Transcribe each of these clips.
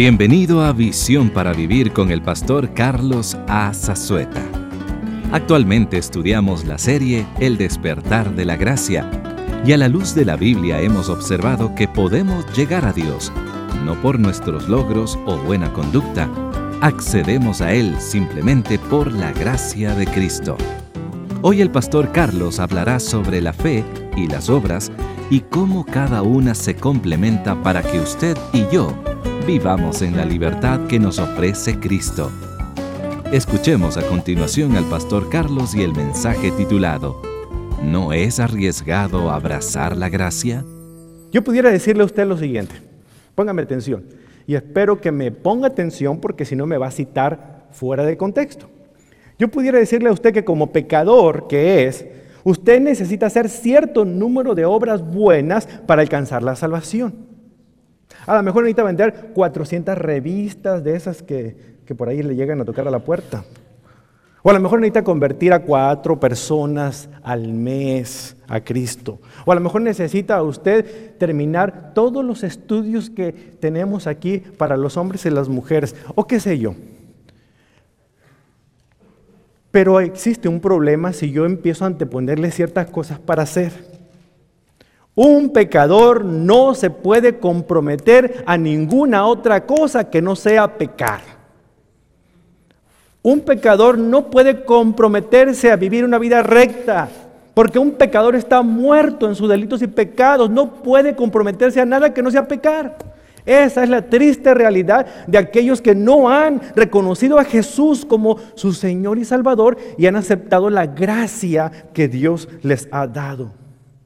Bienvenido a Visión para Vivir con el pastor Carlos A. Zazueta. Actualmente estudiamos la serie El despertar de la gracia y a la luz de la Biblia hemos observado que podemos llegar a Dios, no por nuestros logros o buena conducta. Accedemos a Él simplemente por la gracia de Cristo. Hoy el pastor Carlos hablará sobre la fe y las obras y cómo cada una se complementa para que usted y yo vivamos en la libertad que nos ofrece Cristo. Escuchemos a continuación al pastor Carlos y el mensaje titulado ¿No es arriesgado abrazar la gracia? Yo pudiera decirle a usted lo siguiente, póngame atención, y espero que me ponga atención porque si no me va a citar fuera de contexto. Yo pudiera decirle a usted que como pecador que es, usted necesita hacer cierto número de obras buenas para alcanzar la salvación. A lo mejor necesita vender 400 revistas de esas que por ahí le llegan a tocar a la puerta. O a lo mejor necesita convertir a 4 personas al mes a Cristo. O a lo mejor necesita usted terminar todos los estudios que tenemos aquí para los hombres y las mujeres. O qué sé yo. Pero existe un problema si yo empiezo a anteponerle ciertas cosas para hacer. Un pecador no se puede comprometer a ninguna otra cosa que no sea pecar. Un pecador no puede comprometerse a vivir una vida recta, porque un pecador está muerto en sus delitos y pecados, no puede comprometerse a nada que no sea pecar. Esa es la triste realidad de aquellos que no han reconocido a Jesús como su Señor y Salvador y han aceptado la gracia que Dios les ha dado.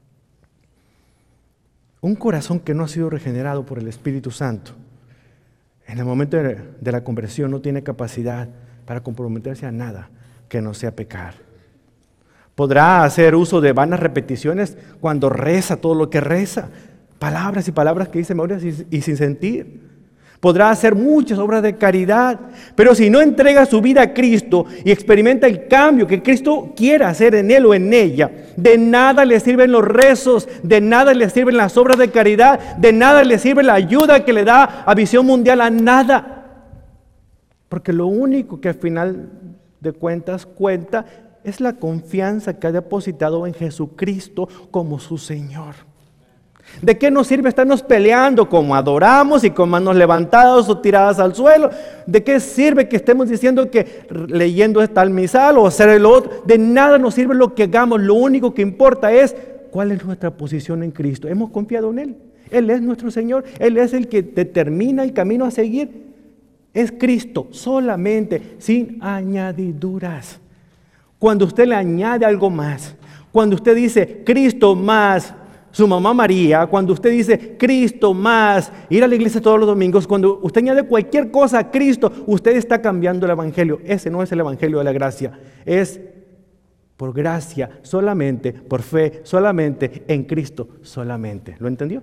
Un corazón que no ha sido regenerado por el Espíritu Santo, en el momento de la conversión no tiene capacidad para comprometerse a nada que no sea pecar. Podrá hacer uso de vanas repeticiones cuando reza todo lo que reza, palabras y palabras que dice memorias y sin sentir. Podrá hacer muchas obras de caridad, pero si no entrega su vida a Cristo y experimenta el cambio que Cristo quiera hacer en él o en ella, de nada le sirven los rezos, de nada le sirven las obras de caridad, de nada le sirve la ayuda que le da a Visión Mundial, a nada. Porque lo único que al final de cuentas cuenta es la confianza que ha depositado en Jesucristo como su Señor. ¿De qué nos sirve estarnos peleando como adoramos y con manos levantadas o tiradas al suelo? ¿De qué sirve que estemos diciendo que leyendo tal misal o hacer el otro? De nada nos sirve lo que hagamos, lo único que importa es cuál es nuestra posición en Cristo. Hemos confiado en Él, Él es nuestro Señor, Él es el que determina el camino a seguir. Es Cristo solamente, sin añadiduras. Cuando usted le añade algo más, cuando usted dice Cristo más su mamá María, cuando usted dice Cristo más ir a la iglesia todos los domingos, cuando usted añade cualquier cosa a Cristo, usted está cambiando el evangelio. Ese no es el evangelio de la gracia, es por gracia solamente, por fe solamente, en Cristo solamente. ¿Lo entendió?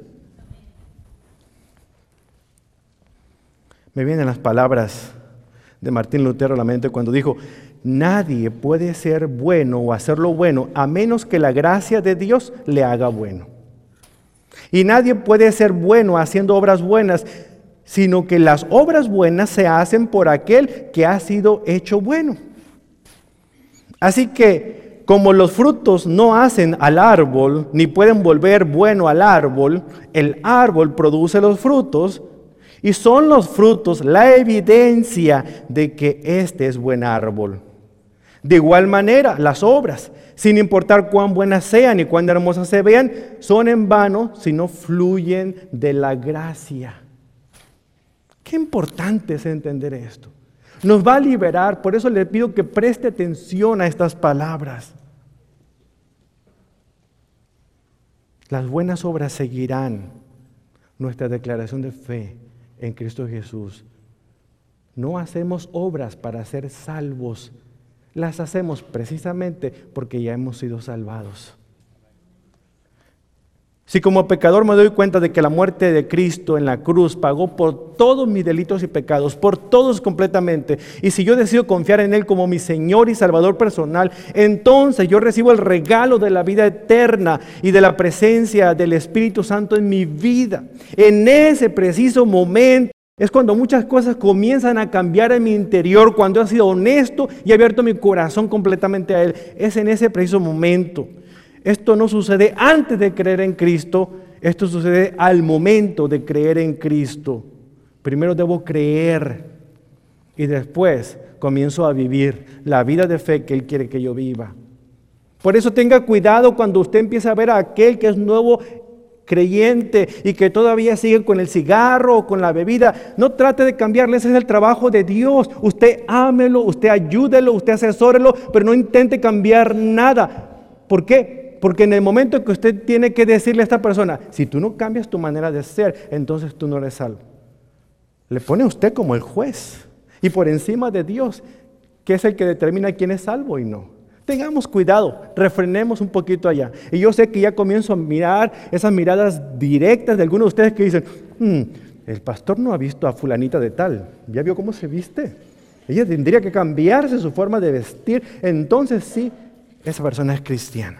Me vienen las palabras de Martín Lutero a la mente cuando dijo: nadie puede ser bueno o hacer lo bueno a menos que la gracia de Dios le haga bueno. Y nadie puede ser bueno haciendo obras buenas, sino que las obras buenas se hacen por aquel que ha sido hecho bueno. Así que, como los frutos no hacen al árbol, ni pueden volver bueno al árbol, el árbol produce los frutos, y son los frutos la evidencia de que este es buen árbol. De igual manera, las obras, sin importar cuán buenas sean y cuán hermosas se vean, son en vano si no fluyen de la gracia. Qué importante es entender esto. Nos va a liberar, por eso le pido que preste atención a estas palabras. Las buenas obras seguirán nuestra declaración de fe en Cristo Jesús. No hacemos obras para ser salvos. Las hacemos precisamente porque ya hemos sido salvados. Si como pecador me doy cuenta de que la muerte de Cristo en la cruz pagó por todos mis delitos y pecados, por todos completamente, y si yo decido confiar en Él como mi Señor y Salvador personal, entonces yo recibo el regalo de la vida eterna y de la presencia del Espíritu Santo en mi vida. En ese preciso momento Es cuando muchas cosas comienzan a cambiar en mi interior, cuando he sido honesto y he abierto mi corazón completamente a Él. Es en ese preciso momento. Esto no sucede antes de creer en Cristo, esto sucede al momento de creer en Cristo. Primero debo creer y después comienzo a vivir la vida de fe que Él quiere que yo viva. Por eso tenga cuidado cuando usted empieza a ver a aquel que es nuevo creyente y que todavía sigue con el cigarro o con la bebida. No trate de cambiarle, ese es el trabajo de Dios. Usted ámelo, usted ayúdelo, usted asesórelo, pero no intente cambiar nada. ¿Por qué? Porque en el momento que usted tiene que decirle a esta persona, si tú no cambias tu manera de ser, entonces tú no eres salvo. Le pone a usted como el juez y por encima de Dios, que es el que determina quién es salvo y no. Tengamos cuidado, refrenemos un poquito allá. Y yo sé que ya comienzo a mirar esas miradas directas de algunos de ustedes que dicen, el pastor no ha visto a fulanita de tal, ¿ya vio cómo se viste? Ella tendría que cambiarse su forma de vestir, entonces sí, esa persona es cristiana.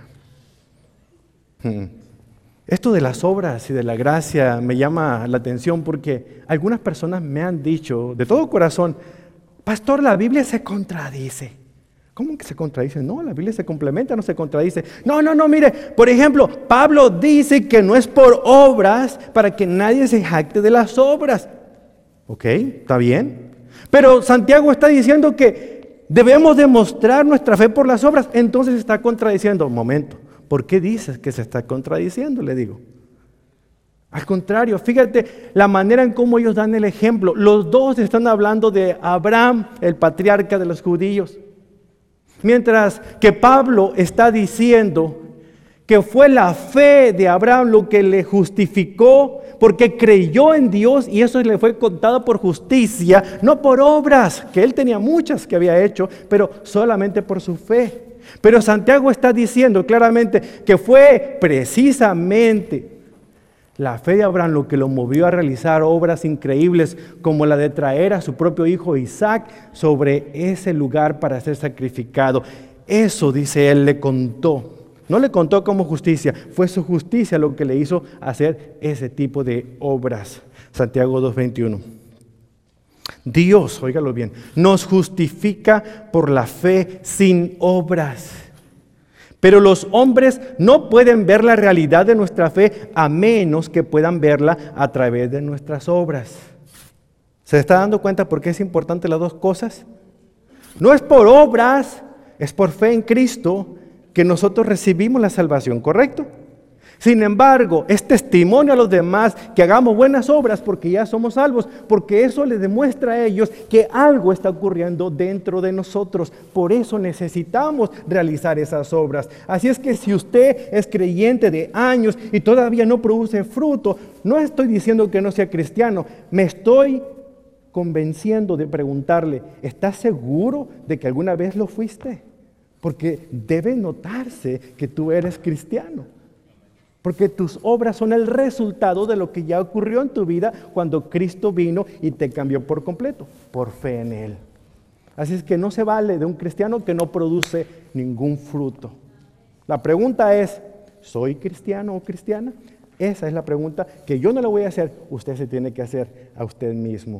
Esto de las obras y de la gracia me llama la atención porque algunas personas me han dicho de todo corazón, pastor, la Biblia se contradice. ¿Cómo que se contradice? No, la Biblia se complementa, no se contradice. No, mire, por ejemplo, Pablo dice que no es por obras para que nadie se jacte de las obras. ¿Ok? ¿Está bien? Pero Santiago está diciendo que debemos demostrar nuestra fe por las obras. Entonces está contradiciendo. Un momento, ¿por qué dices que se está contradiciendo? Le digo. Al contrario, fíjate la manera en cómo ellos dan el ejemplo. Los dos están hablando de Abraham, el patriarca de los judíos. Mientras que Pablo está diciendo que fue la fe de Abraham lo que le justificó porque creyó en Dios y eso le fue contado por justicia, no por obras, que él tenía muchas que había hecho, pero solamente por su fe. Pero Santiago está diciendo claramente que fue precisamente la fe de Abraham lo que lo movió a realizar obras increíbles como la de traer a su propio hijo Isaac sobre ese lugar para ser sacrificado. Eso, dice él, le contó. No le contó como justicia, fue su justicia lo que le hizo hacer ese tipo de obras. Santiago 2:21. Dios, óigalo bien, nos justifica por la fe sin obras. Pero los hombres no pueden ver la realidad de nuestra fe a menos que puedan verla a través de nuestras obras. ¿Se está dando cuenta por qué es importante las dos cosas? No es por obras, es por fe en Cristo que nosotros recibimos la salvación, ¿correcto? Sin embargo, es testimonio a los demás que hagamos buenas obras porque ya somos salvos, porque eso les demuestra a ellos que algo está ocurriendo dentro de nosotros. Por eso necesitamos realizar esas obras. Así es que si usted es creyente de años y todavía no produce fruto, no estoy diciendo que no sea cristiano, me estoy convenciendo de preguntarle, ¿estás seguro de que alguna vez lo fuiste? Porque debe notarse que tú eres cristiano. Porque tus obras son el resultado de lo que ya ocurrió en tu vida cuando Cristo vino y te cambió por completo, por fe en Él. Así es que no se vale de un cristiano que no produce ningún fruto. La pregunta es, ¿soy cristiano o cristiana? Esa es la pregunta que yo no le voy a hacer, usted se tiene que hacer a usted mismo.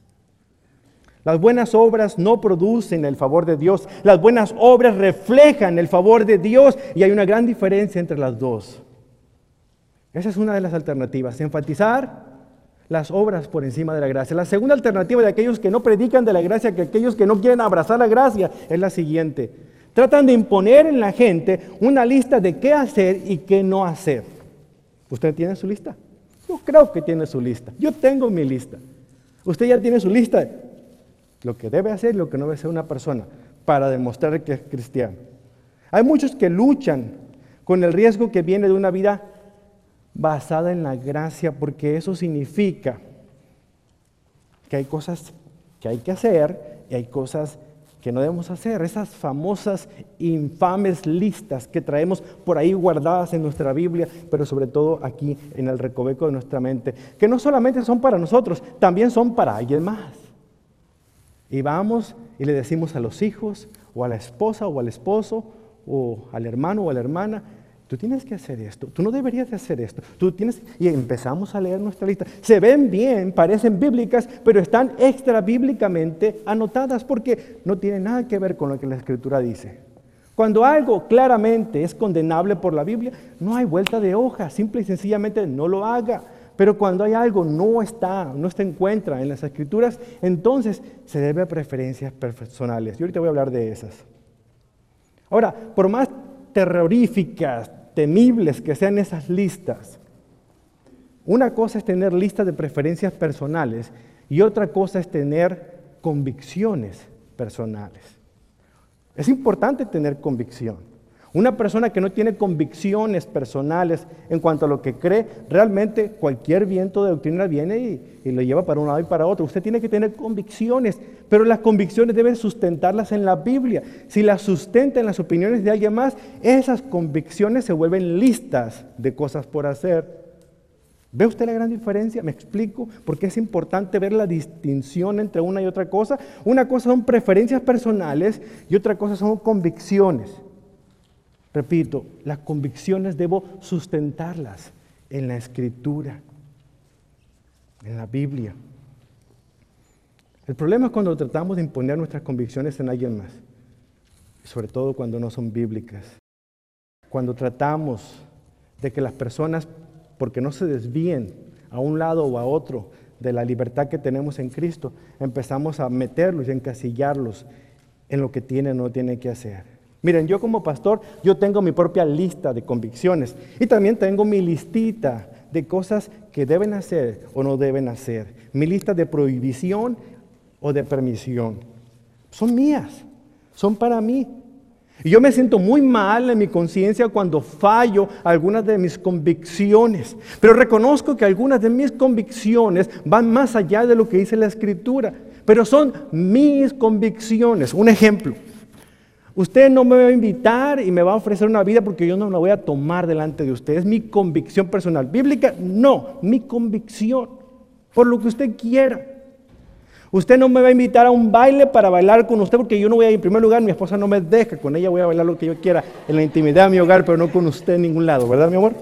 Las buenas obras no producen el favor de Dios, las buenas obras reflejan el favor de Dios y hay una gran diferencia entre las dos. Esa es una de las alternativas, enfatizar las obras por encima de la gracia. La segunda alternativa de aquellos que no predican de la gracia, que aquellos que no quieren abrazar la gracia, es la siguiente. Tratan de imponer en la gente una lista de qué hacer y qué no hacer. ¿Usted tiene su lista? Yo creo que tiene su lista. Yo tengo mi lista. Usted ya tiene su lista. Lo que debe hacer y lo que no debe hacer una persona para demostrar que es cristiano. Hay muchos que luchan con el riesgo que viene de una vida basada en la gracia, porque eso significa que hay cosas que hay que hacer y hay cosas que no debemos hacer. Esas famosas, infames listas que traemos por ahí guardadas en nuestra Biblia, pero sobre todo aquí en el recoveco de nuestra mente, que no solamente son para nosotros, también son para alguien más. Y vamos y le decimos a los hijos, o a la esposa, o al esposo, o al hermano o a la hermana, tú tienes que hacer esto, tú no deberías de hacer esto, y empezamos a leer nuestra lista. Se ven bien, parecen bíblicas, pero están extra bíblicamente anotadas porque no tienen nada que ver con lo que la Escritura dice. Cuando algo claramente es condenable por la Biblia, no hay vuelta de hoja, simple y sencillamente no lo haga. Pero cuando hay algo no se encuentra en las Escrituras, entonces se debe a preferencias personales. Y ahorita voy a hablar de esas. Ahora, por más terroríficas, temibles que sean esas listas, una cosa es tener listas de preferencias personales y otra cosa es tener convicciones personales. Es importante tener convicción. Una persona que no tiene convicciones personales en cuanto a lo que cree, realmente cualquier viento de doctrina viene y lo lleva para un lado y para otro. Usted tiene que tener convicciones, pero las convicciones deben sustentarlas en la Biblia. Si las sustenta en las opiniones de alguien más, esas convicciones se vuelven listas de cosas por hacer. ¿Ve usted la gran diferencia? ¿Me explico? Porque es importante ver la distinción entre una y otra cosa. Una cosa son preferencias personales y otra cosa son convicciones. Repito, las convicciones debo sustentarlas en la Escritura, en la Biblia. El problema es cuando tratamos de imponer nuestras convicciones en alguien más, sobre todo cuando no son bíblicas. Cuando tratamos de que las personas, porque no se desvíen a un lado o a otro de la libertad que tenemos en Cristo, empezamos a meterlos y encasillarlos en lo que tienen o no tienen que hacer. Miren, yo como pastor, yo tengo mi propia lista de convicciones y también tengo mi listita de cosas que deben hacer o no deben hacer. Mi lista de prohibición o de permisión. Son mías, son para mí. Y yo me siento muy mal en mi conciencia cuando fallo algunas de mis convicciones. Pero reconozco que algunas de mis convicciones van más allá de lo que dice la Escritura. Pero son mis convicciones. Un ejemplo. Usted no me va a invitar y me va a ofrecer una vida porque yo no la voy a tomar delante de usted. Es mi convicción personal. ¿Bíblica? No, mi convicción. Por lo que usted quiera. Usted no me va a invitar a un baile para bailar con usted porque yo no voy a ir. En primer lugar, mi esposa no me deja. Con ella voy a bailar lo que yo quiera en la intimidad de mi hogar, pero no con usted en ningún lado. ¿Verdad, mi amor?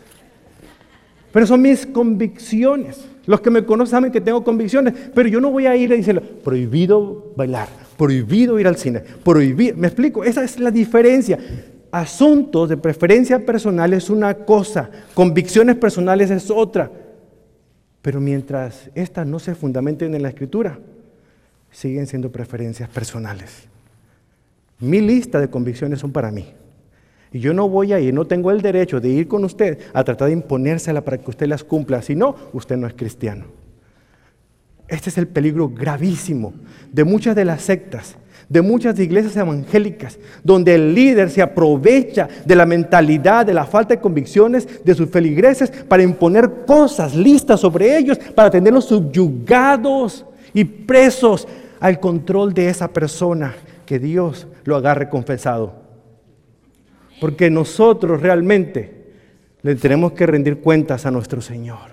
Pero son mis convicciones. Los que me conocen saben que tengo convicciones, pero yo no voy a ir a decirle, prohibido bailar, prohibido ir al cine, prohibido. ¿Me explico? Esa es la diferencia. Asuntos de preferencia personal es una cosa, convicciones personales es otra. Pero mientras estas no se fundamenten en la Escritura, siguen siendo preferencias personales. Mi lista de convicciones son para mí. Y yo no voy a ir, no tengo el derecho de ir con usted a tratar de imponérsela para que usted las cumpla. Si no, usted no es cristiano. Este es el peligro gravísimo de muchas de las sectas, de muchas iglesias evangélicas, donde el líder se aprovecha de la mentalidad, de la falta de convicciones de sus feligreses para imponer cosas listas sobre ellos, para tenerlos subyugados y presos al control de esa persona, que Dios lo agarre confesado. Porque nosotros realmente le tenemos que rendir cuentas a nuestro Señor.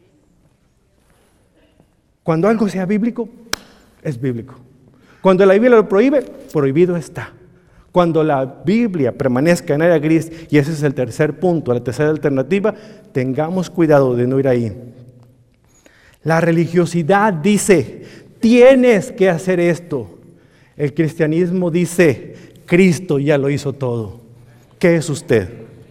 Cuando algo sea bíblico, es bíblico. Cuando la Biblia lo prohíbe, prohibido está. Cuando la Biblia permanezca en área gris, y ese es el tercer punto, la tercera alternativa, tengamos cuidado de no ir ahí. La religiosidad dice, tienes que hacer esto. El cristianismo dice, Cristo ya lo hizo todo. ¿Qué es usted?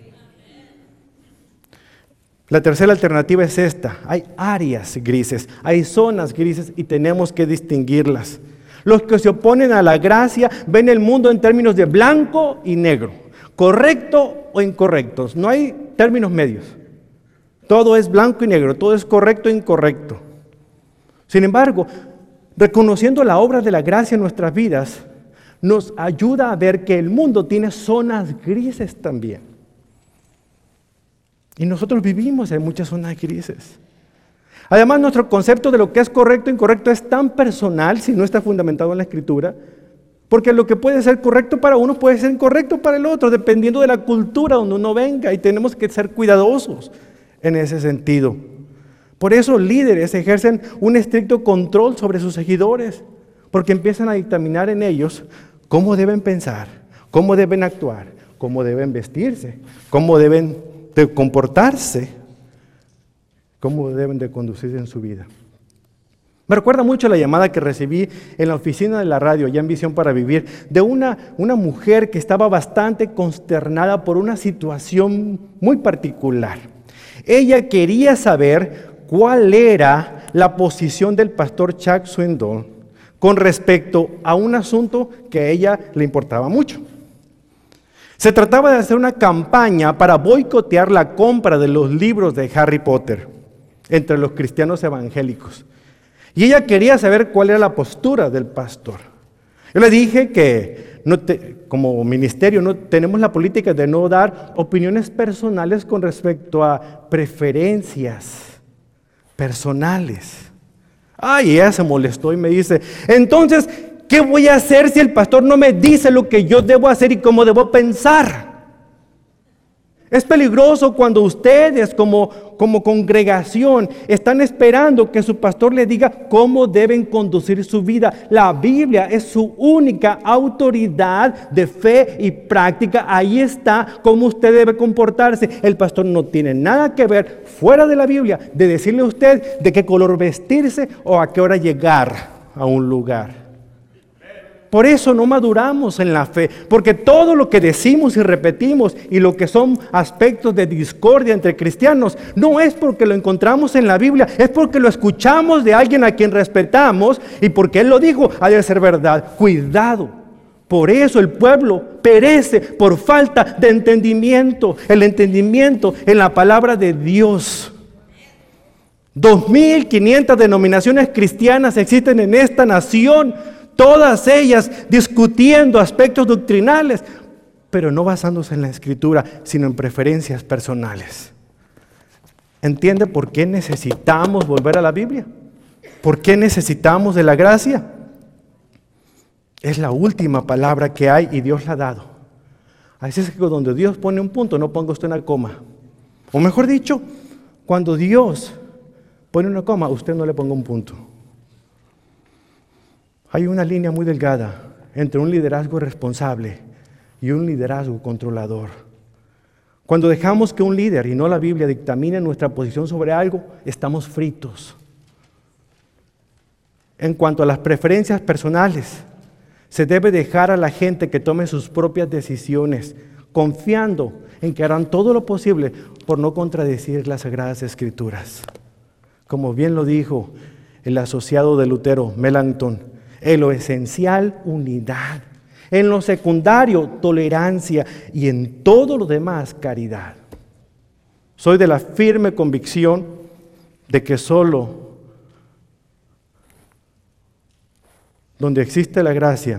La tercera alternativa es esta. Hay áreas grises, hay zonas grises y tenemos que distinguirlas. Los que se oponen a la gracia ven el mundo en términos de blanco y negro, correcto o incorrecto. No hay términos medios. Todo es blanco y negro, todo es correcto e incorrecto. Sin embargo, reconociendo la obra de la gracia en nuestras vidas, nos ayuda a ver que el mundo tiene zonas grises también. Y nosotros vivimos en muchas zonas grises. Además, nuestro concepto de lo que es correcto e incorrecto es tan personal, si no está fundamentado en la Escritura, porque lo que puede ser correcto para uno puede ser incorrecto para el otro, dependiendo de la cultura donde uno venga, y tenemos que ser cuidadosos en ese sentido. Por eso líderes ejercen un estricto control sobre sus seguidores, porque empiezan a dictaminar en ellos cómo deben pensar, cómo deben actuar, cómo deben vestirse, cómo deben de comportarse, cómo deben de conducirse en su vida. Me recuerda mucho la llamada que recibí en la oficina de la radio, ya en Visión para Vivir, de una mujer que estaba bastante consternada por una situación muy particular. Ella quería saber cuál era la posición del pastor Chuck Swindoll con respecto a un asunto que a ella le importaba mucho. Se trataba de hacer una campaña para boicotear la compra de los libros de Harry Potter entre los cristianos evangélicos. Y ella quería saber cuál era la postura del pastor. Yo le dije que como ministerio no tenemos la política de no dar opiniones personales con respecto a preferencias personales. Ay, ella se molestó y me dice, entonces, ¿qué voy a hacer si el pastor no me dice lo que yo debo hacer y cómo debo pensar? Es peligroso cuando ustedes como congregación están esperando que su pastor les diga cómo deben conducir su vida. La Biblia es su única autoridad de fe y práctica. Ahí está cómo usted debe comportarse. El pastor no tiene nada que ver fuera de la Biblia de decirle a usted de qué color vestirse o a qué hora llegar a un lugar. Por eso no maduramos en la fe, porque todo lo que decimos y repetimos y lo que son aspectos de discordia entre cristianos, no es porque lo encontramos en la Biblia, es porque lo escuchamos de alguien a quien respetamos y porque él lo dijo, ha de ser verdad. Cuidado. Por eso el pueblo perece por falta de entendimiento, el entendimiento en la palabra de Dios. 2.500 denominaciones cristianas existen en esta nación, todas ellas discutiendo aspectos doctrinales, pero no basándose en la Escritura, sino en preferencias personales. ¿Entiende por qué necesitamos volver a la Biblia? ¿Por qué necesitamos de la gracia? Es la última palabra que hay y Dios la ha dado. Así es que donde Dios pone un punto, no ponga usted una coma. O mejor dicho, cuando Dios pone una coma, usted no le ponga un punto. Hay una línea muy delgada entre un liderazgo responsable y un liderazgo controlador. Cuando dejamos que un líder y no la Biblia dictamine nuestra posición sobre algo, estamos fritos. En cuanto a las preferencias personales, se debe dejar a la gente que tome sus propias decisiones, confiando en que harán todo lo posible por no contradecir las Sagradas Escrituras. Como bien lo dijo el asociado de Lutero, Melanchthon, en lo esencial, unidad. En lo secundario, tolerancia. Y en todo lo demás, caridad. Soy de la firme convicción de que solo donde existe la gracia,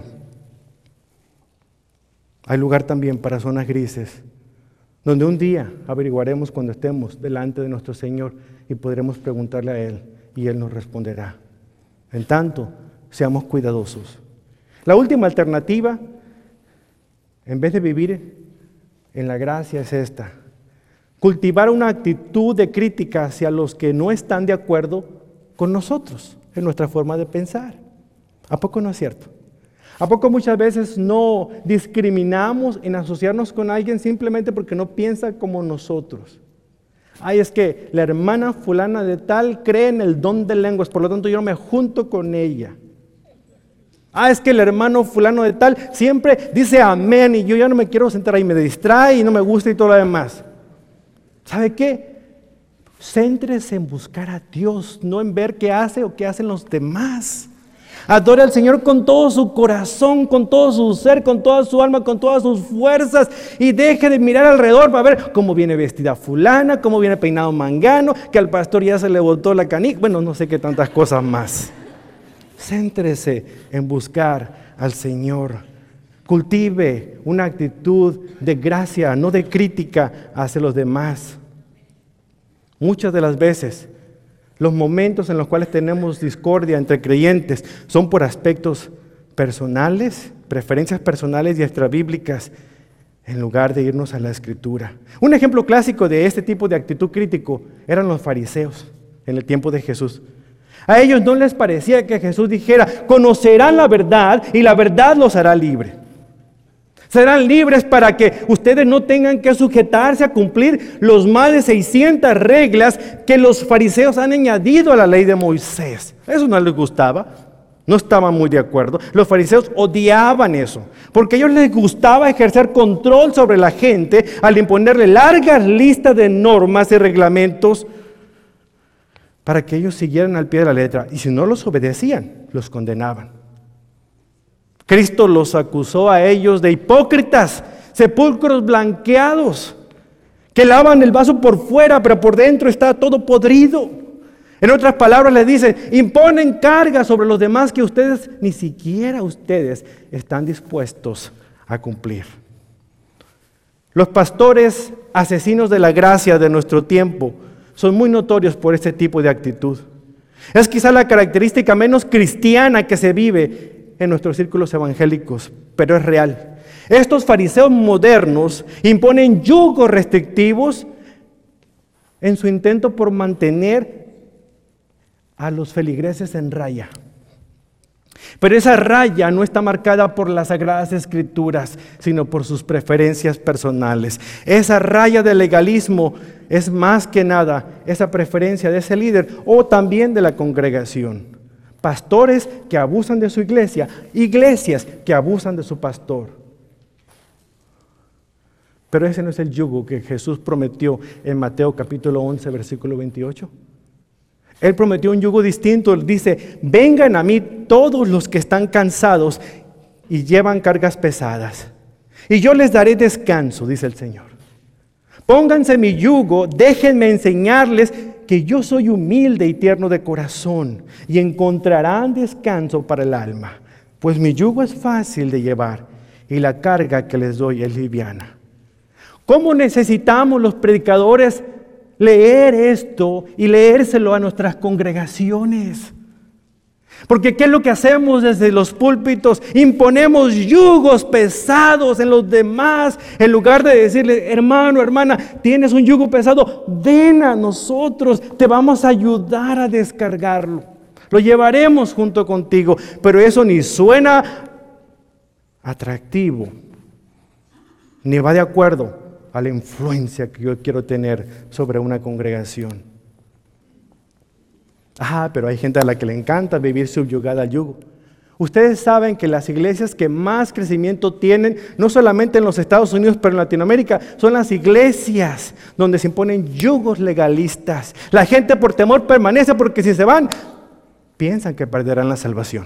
hay lugar también para zonas grises, donde un día averiguaremos cuando estemos delante de nuestro Señor y podremos preguntarle a Él y Él nos responderá. En tanto, seamos cuidadosos. La última alternativa, en vez de vivir en la gracia, es esta: cultivar una actitud de crítica hacia los que no están de acuerdo con nosotros en nuestra forma de pensar. ¿A poco no es cierto? ¿A poco muchas veces no discriminamos en asociarnos con alguien simplemente porque no piensa como nosotros? Ay, es que la hermana fulana de tal cree en el don de lenguas, por lo tanto yo no me junto con ella. Ah, es que el hermano fulano de tal siempre dice amén y yo ya no me quiero sentar ahí, me distrae y no me gusta y todo lo demás. ¿Sabe qué? Céntrese en buscar a Dios, no en ver qué hace o qué hacen los demás. Adore al Señor con todo su corazón, con todo su ser, con toda su alma, con todas sus fuerzas y deje de mirar alrededor para ver cómo viene vestida fulana, cómo viene peinado mangano, que al pastor ya se le botó la canica, bueno, no sé qué tantas cosas más. Céntrese en buscar al Señor. Cultive una actitud de gracia, no de crítica hacia los demás. Muchas de las veces, los momentos en los cuales tenemos discordia entre creyentes son por aspectos personales, preferencias personales y extrabíblicas, en lugar de irnos a la Escritura. Un ejemplo clásico de este tipo de actitud crítico eran los fariseos en el tiempo de Jesús. A ellos no les parecía que Jesús dijera, conocerán la verdad y la verdad los hará libre. Serán libres para que ustedes no tengan que sujetarse a cumplir los más de 600 reglas que los fariseos han añadido a la ley de Moisés. Eso no les gustaba, no estaban muy de acuerdo. Los fariseos odiaban eso, porque a ellos les gustaba ejercer control sobre la gente al imponerle largas listas de normas y reglamentos para que ellos siguieran al pie de la letra. Y si no los obedecían, los condenaban. Cristo los acusó a ellos de hipócritas, sepulcros blanqueados, que lavan el vaso por fuera, pero por dentro está todo podrido. En otras palabras les dice, imponen cargas sobre los demás que ustedes, ni siquiera ustedes, están dispuestos a cumplir. Los pastores asesinos de la gracia de nuestro tiempo son muy notorios por este tipo de actitud. Es quizá la característica menos cristiana que se vive en nuestros círculos evangélicos, pero es real. Estos fariseos modernos imponen yugos restrictivos en su intento por mantener a los feligreses en raya. Pero esa raya no está marcada por las Sagradas Escrituras, sino por sus preferencias personales. Esa raya del legalismo es más que nada esa preferencia de ese líder o también de la congregación. Pastores que abusan de su iglesia, iglesias que abusan de su pastor. Pero ese no es el yugo que Jesús prometió en Mateo capítulo 11, versículo 28. Él prometió un yugo distinto. Él dice, vengan a mí todos los que están cansados y llevan cargas pesadas, y yo les daré descanso, dice el Señor. Pónganse mi yugo, déjenme enseñarles que yo soy humilde y tierno de corazón, y encontrarán descanso para el alma, pues mi yugo es fácil de llevar y la carga que les doy es liviana. ¿Cómo necesitamos los predicadores leer esto y leérselo a nuestras congregaciones? Porque ¿qué es lo que hacemos desde los púlpitos? Imponemos yugos pesados en los demás, en lugar de decirle, hermano, hermana, tienes un yugo pesado, ven a nosotros, te vamos a ayudar a descargarlo. Lo llevaremos junto contigo, pero eso ni suena atractivo, ni va de acuerdo a la influencia que yo quiero tener sobre una congregación. Pero hay gente a la que le encanta vivir subyugada al yugo. Ustedes saben que las iglesias que más crecimiento tienen, no solamente en los Estados Unidos, pero en Latinoamérica, son las iglesias donde se imponen yugos legalistas. La gente por temor permanece porque si se van, piensan que perderán la salvación.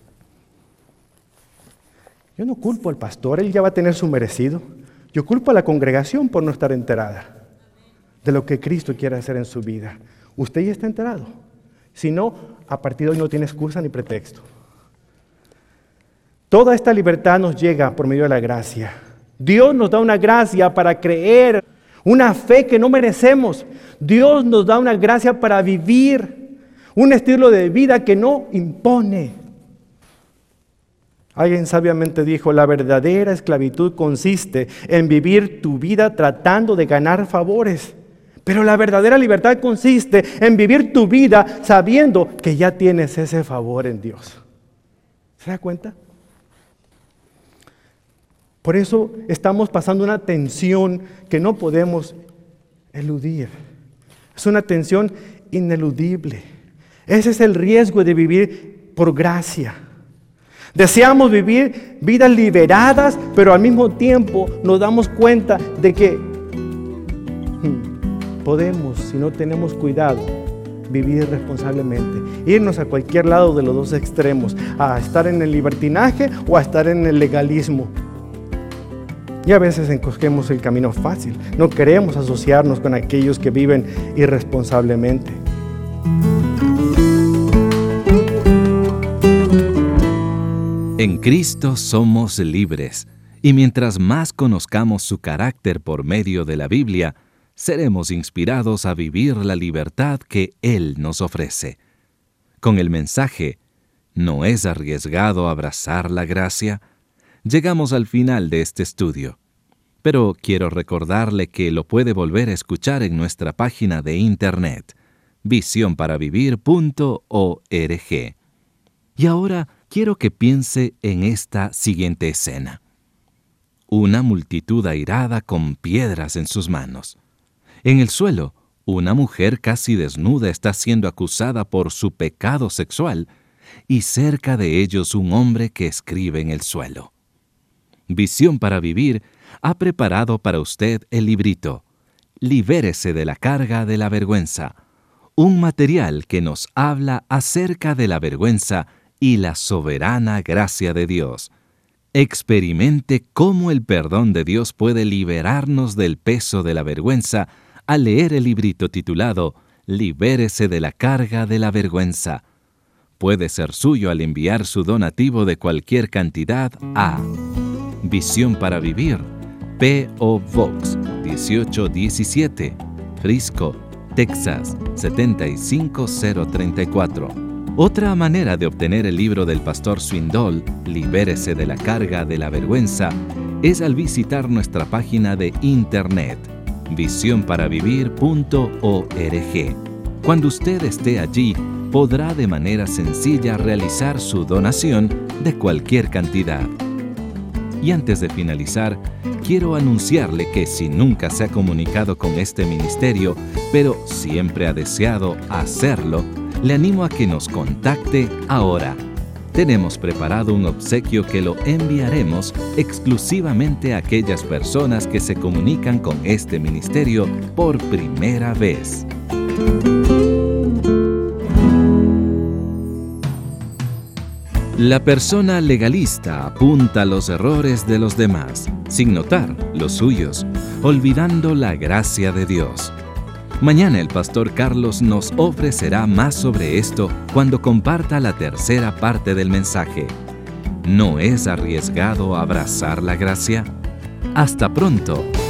Yo no culpo al pastor, él ya va a tener su merecido. Yo culpo a la congregación por no estar enterada de lo que Cristo quiere hacer en su vida. Usted ya está enterado. Si no, a partir de hoy no tiene excusa ni pretexto. Toda esta libertad nos llega por medio de la gracia. Dios nos da una gracia para creer, una fe que no merecemos. Dios nos da una gracia para vivir un estilo de vida que no impone. Alguien sabiamente dijo, la verdadera esclavitud consiste en vivir tu vida tratando de ganar favores. Pero la verdadera libertad consiste en vivir tu vida sabiendo que ya tienes ese favor en Dios. ¿Se da cuenta? Por eso estamos pasando una tensión que no podemos eludir. Es una tensión ineludible. Ese es el riesgo de vivir por gracia. Deseamos vivir vidas liberadas, pero al mismo tiempo nos damos cuenta de que podemos, si no tenemos cuidado, vivir responsablemente, irnos a cualquier lado de los dos extremos, a estar en el libertinaje o a estar en el legalismo. Y a veces escogemos el camino fácil, no queremos asociarnos con aquellos que viven irresponsablemente. En Cristo somos libres, y mientras más conozcamos su carácter por medio de la Biblia, seremos inspirados a vivir la libertad que Él nos ofrece. Con el mensaje, ¿no es arriesgado abrazar la gracia? Llegamos al final de este estudio, pero quiero recordarle que lo puede volver a escuchar en nuestra página de internet, visionparavivir.org. Y ahora quiero que piense en esta siguiente escena. una multitud airada con piedras en sus manos. En el suelo, una mujer casi desnuda está siendo acusada por su pecado sexual, y cerca de ellos un hombre que escribe en el suelo. Visión para Vivir ha preparado para usted el librito Libérese de la carga de la vergüenza, un material que nos habla acerca de la vergüenza y la soberana gracia de Dios. Experimente cómo el perdón de Dios puede liberarnos del peso de la vergüenza al leer el librito titulado Libérese de la carga de la vergüenza. Puede ser suyo al enviar su donativo de cualquier cantidad a Visión para Vivir, P.O. Box 1817, Frisco, Texas 75034. Otra manera de obtener el libro del Pastor Swindoll, Libérese de la carga de la vergüenza, es al visitar nuestra página de internet, visionparavivir.org. Cuando usted esté allí, podrá de manera sencilla realizar su donación de cualquier cantidad. Y antes de finalizar, quiero anunciarle que si nunca se ha comunicado con este ministerio, pero siempre ha deseado hacerlo, le animo a que nos contacte ahora. Tenemos preparado un obsequio que lo enviaremos exclusivamente a aquellas personas que se comunican con este ministerio por primera vez. La persona legalista apunta a los errores de los demás, sin notar los suyos, olvidando la gracia de Dios. Mañana el pastor Carlos nos ofrecerá más sobre esto cuando comparta la tercera parte del mensaje. ¿No es arriesgado abrazar la gracia? Hasta pronto.